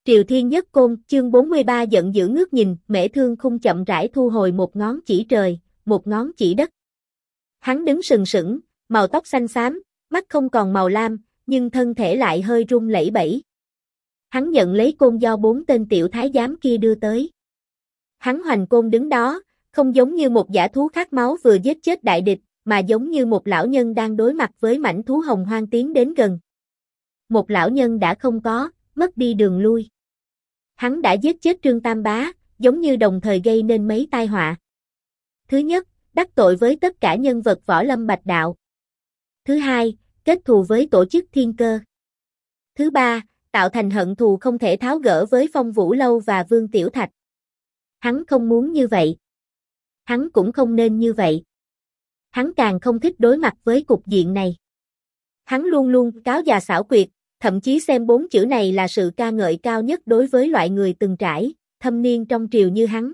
Triều Thiên Nhất Côn, chương 43 giận dữ ngước nhìn, Mễ Thương Khung chậm rãi thu hồi một ngón chỉ trời, một ngón chỉ đất. Hắn đứng sừng sững, màu tóc xanh xám, mắt không còn màu lam, nhưng thân thể lại hơi run lẩy bẩy. Hắn nhận lấy côn do 4 tên tiểu thái giám kia đưa tới. Hắn hoành côn đứng đó, không giống như một dã thú khát máu vừa giết chết đại địch, mà giống như một lão nhân đang đối mặt với mãnh thú hồng hoang tiến đến gần. Một lão nhân đã không có, mất đi đường lui. Hắn đã giết chết Trương Tam Bá, giống như đồng thời gây nên mấy tai họa. Thứ nhất, đắc tội với tất cả nhân vật võ lâm bạch đạo. Thứ hai, kết thù với tổ chức Thiên Cơ. Thứ ba, tạo thành hận thù không thể tháo gỡ với Phong Vũ Lâu và Vương Tiểu Thạch. Hắn không muốn như vậy. Hắn cũng không nên như vậy. Hắn càng không thích đối mặt với cục diện này. Hắn luôn luôn cáo già xảo quyệt, thậm chí xem 4 chữ này là sự ca ngợi cao nhất đối với loại người từng trải, thâm niên trong triều như hắn.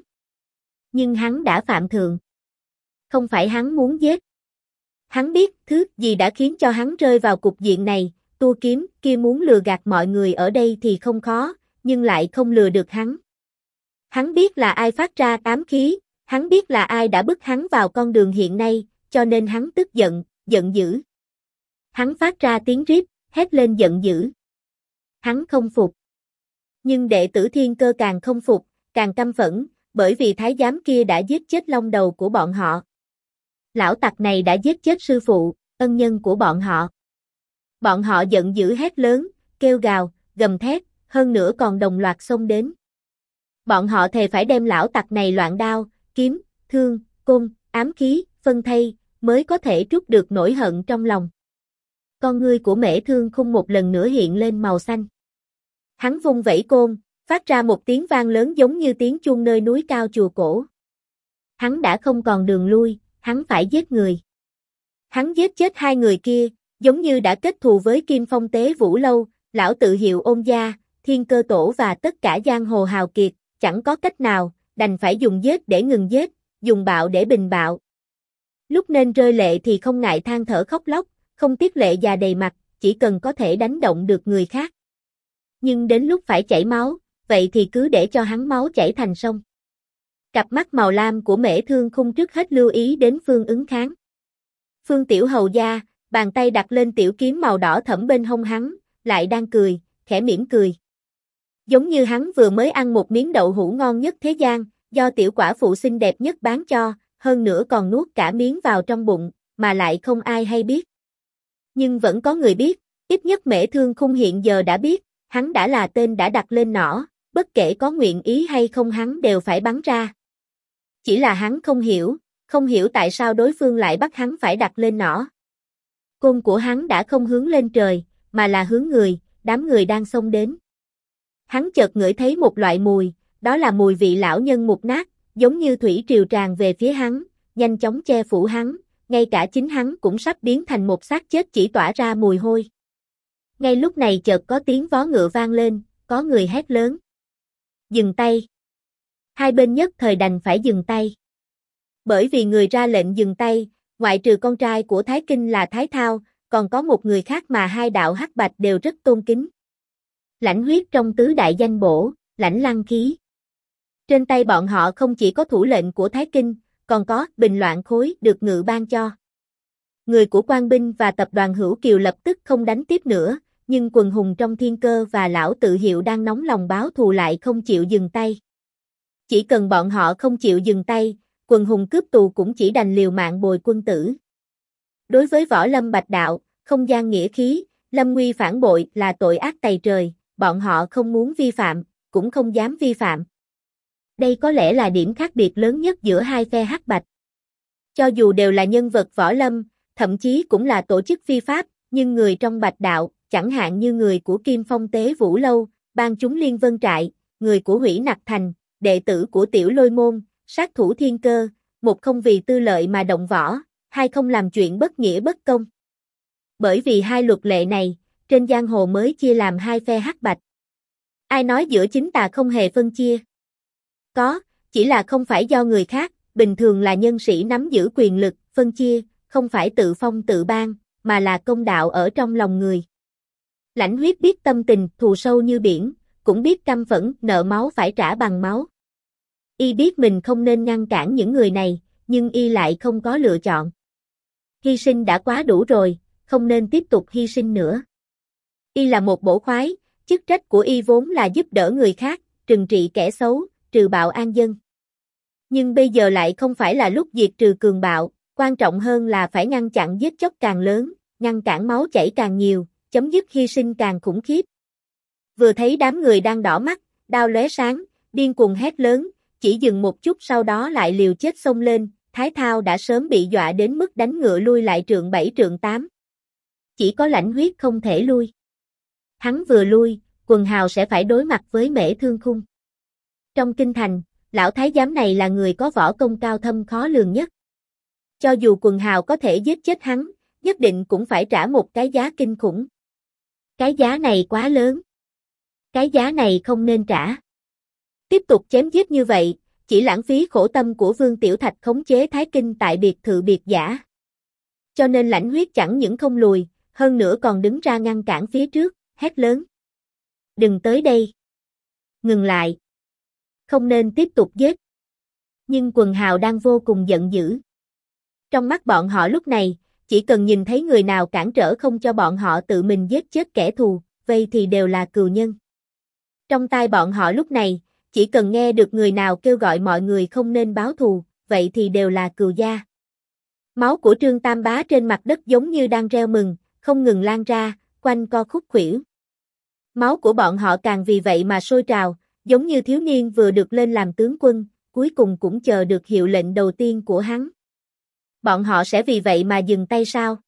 Nhưng hắn đã phạm thượng. Không phải hắn muốn giết. Hắn biết thứ gì đã khiến cho hắn rơi vào cục diện này, Tua Kiếm kia muốn lừa gạt mọi người ở đây thì không khó, nhưng lại không lừa được hắn. Hắn biết là ai phát ra ám khí, hắn biết là ai đã bức hắn vào con đường hiện nay, cho nên hắn tức giận, giận dữ. Hắn phát ra tiếng rít, hét lên giận dữ. Hắn không phục. Nhưng đệ tử Thiên Cơ càng không phục, càng căm phẫn, bởi vì thái giám kia đã giết chết long đầu của bọn họ. Lão tặc này đã giết chết sư phụ, ân nhân của bọn họ. Bọn họ giận dữ hét lớn, kêu gào, gầm thét, hơn nữa còn đồng loạt xông đến. Bọn họ thề phải đem lão tặc này loạn đao, kiếm, thương, côn, ám khí, phân thây, mới có thể trút được nỗi hận trong lòng. Con ngươi của Mễ Thương Khung một lần nữa hiện lên màu xanh. Hắn vung vẩy côn, phát ra một tiếng vang lớn giống như tiếng chuông nơi núi cao chùa cổ. Hắn đã không còn đường lui, hắn phải giết người. Hắn giết chết 2 người kia, giống như đã kết thù với Kim Phong Tế Vũ Lâu, lão tự hiệu Ôn Gia, Thiên Cơ Tổ và tất cả giang hồ hào kiệt, chẳng có cách nào, đành phải dùng giết để ngừng giết, dùng bạo để bình bạo. Lúc nên rơi lệ thì không ngại than thở khóc lóc, không tiếc lệ già đầy mặt, chỉ cần có thể đánh động được người khác. Nhưng đến lúc phải chảy máu, vậy thì cứ để cho hắn máu chảy thành sông. Cặp mắt màu lam của Mễ Thương Khung trước hết lưu ý đến Phương Ứng Kháng. Phương Tiểu Hầu gia, bàn tay đặt lên tiểu kiếm màu đỏ thẫm bên hông hắn, lại đang cười, khẽ mỉm cười. Giống như hắn vừa mới ăn một miếng đậu hũ ngon nhất thế gian, do tiểu quả phụ xinh đẹp nhất bán cho, hơn nữa còn nuốt cả miếng vào trong bụng, mà lại không ai hay biết. Nhưng vẫn có người biết, ít nhất Mễ Thương Khung hiện giờ đã biết, hắn đã là tên đã đặt lên nỏ, bất kể có nguyện ý hay không hắn đều phải bắn ra. Chỉ là hắn không hiểu tại sao đối phương lại bắt hắn phải đặt lên nỏ. Côn của hắn đã không hướng lên trời, mà là hướng người, đám người đang xông đến. Hắn chợt ngửi thấy một loại mùi, đó là mùi vị lão nhân mục nát, giống như thủy triều tràn về phía hắn, nhanh chóng che phủ hắn, ngay cả chính hắn cũng sắp biến thành một xác chết chỉ tỏa ra mùi hôi. Ngay lúc này chợt có tiếng vó ngựa vang lên, có người hét lớn. Dừng tay. Hai bên nhất thời đành phải dừng tay. Bởi vì người ra lệnh dừng tay, ngoại trừ con trai của Thái Kinh là Thái Thao, còn có một người khác mà hai đạo hắc bạch đều rất tôn kính. Lãnh Huyết trong tứ đại danh bổ, Lãnh Lăng Khí. Trên tay bọn họ không chỉ có thủ lệnh của Thái Kinh, còn có bình loạn khối được ngự ban cho. Người của Quan binh và tập đoàn Hữu Kiều lập tức không đánh tiếp nữa, nhưng quần hùng trong Thiên Cơ và lão tự hiệu đang nóng lòng báo thù lại không chịu dừng tay. Chỉ cần bọn họ không chịu dừng tay, quần hùng cướp tù cũng chỉ đành liều mạng bồi quân tử. Đối với võ lâm bạch đạo, không gian nghĩa khí, lâm nguy phản bội là tội ác tày trời, bọn họ không muốn vi phạm, cũng không dám vi phạm. Đây có lẽ là điểm khác biệt lớn nhất giữa hai phe hắc bạch. Cho dù đều là nhân vật võ lâm, thậm chí cũng là tổ chức phi pháp, nhưng người trong bạch đạo, chẳng hạn như người của Kim Phong Tế Vũ Lâu, Ban Chúng Liên Vân Trại, người của Hủy Nặc Thành, đệ tử của Tiểu Lôi Môn, sát thủ Thiên Cơ, một không vì tư lợi mà động võ, hai không làm chuyện bất nghĩa bất công. Bởi vì hai luật lệ này, trên giang hồ mới chia làm hai phe hắc bạch. Ai nói giữa chính tà không hề phân chia? Có, chỉ là không phải do người khác, bình thường là nhân sĩ nắm giữ quyền lực, phân chia, không phải tự phong tự ban, mà là công đạo ở trong lòng người. Lãnh Huyết biết tâm tình, thù sâu như biển, cũng biết căm phẫn, nợ máu phải trả bằng máu. Y biết mình không nên ngăn cản những người này, nhưng y lại không có lựa chọn. Hy sinh đã quá đủ rồi, không nên tiếp tục hy sinh nữa. Y là một bổ khoái, chức trách của y vốn là giúp đỡ người khác, trừng trị kẻ xấu, trừ bạo an dân. Nhưng bây giờ lại không phải là lúc diệt trừ cường bạo, quan trọng hơn là phải ngăn chặn giết chóc càng lớn, ngăn cản máu chảy càng nhiều, chấm dứt hy sinh càng khủng khiếp. Vừa thấy đám người đang đỏ mắt, đao lóe sáng, điên cuồng hét lớn, chỉ dừng một chút sau đó lại liều chết xông lên, Thái Thao đã sớm bị dọa đến mức đánh ngựa lui lại trượng 7 trượng 8. Chỉ có Lãnh Huyết không thể lui. Hắn vừa lui, Quần Hào sẽ phải đối mặt với Mễ Thương Khung. Trong kinh thành, lão thái giám này là người có võ công cao thâm khó lường nhất. Cho dù Quần Hào có thể giết chết hắn, nhất định cũng phải trả một cái giá kinh khủng. Cái giá này quá lớn. Cái giá này không nên trả. Tiếp tục chém giết như vậy, chỉ lãng phí khổ tâm của Vương Tiểu Thạch khống chế Thái Kinh tại biệt thự biệt giả. Cho nên Lãnh Huyết chẳng những không lùi, hơn nữa còn đứng ra ngăn cản phía trước, hét lớn. Đừng tới đây. Ngừng lại. Không nên tiếp tục giết. Nhưng Quần Hào đang vô cùng giận dữ. Trong mắt bọn họ lúc này, chỉ cần nhìn thấy người nào cản trở không cho bọn họ tự mình giết chết kẻ thù, vậy thì đều là cừu nhân. Trong tai bọn họ lúc này, chỉ cần nghe được người nào kêu gọi mọi người không nên báo thù, vậy thì đều là cừu gia. Máu của Trương Tam Bá trên mặt đất giống như đang reo mừng, không ngừng lan ra, quanh co khúc khuỷu. Máu của bọn họ càng vì vậy mà sôi trào, giống như thiếu niên vừa được lên làm tướng quân, cuối cùng cũng chờ được hiệu lệnh đầu tiên của hắn. Bọn họ sẽ vì vậy mà dừng tay sao?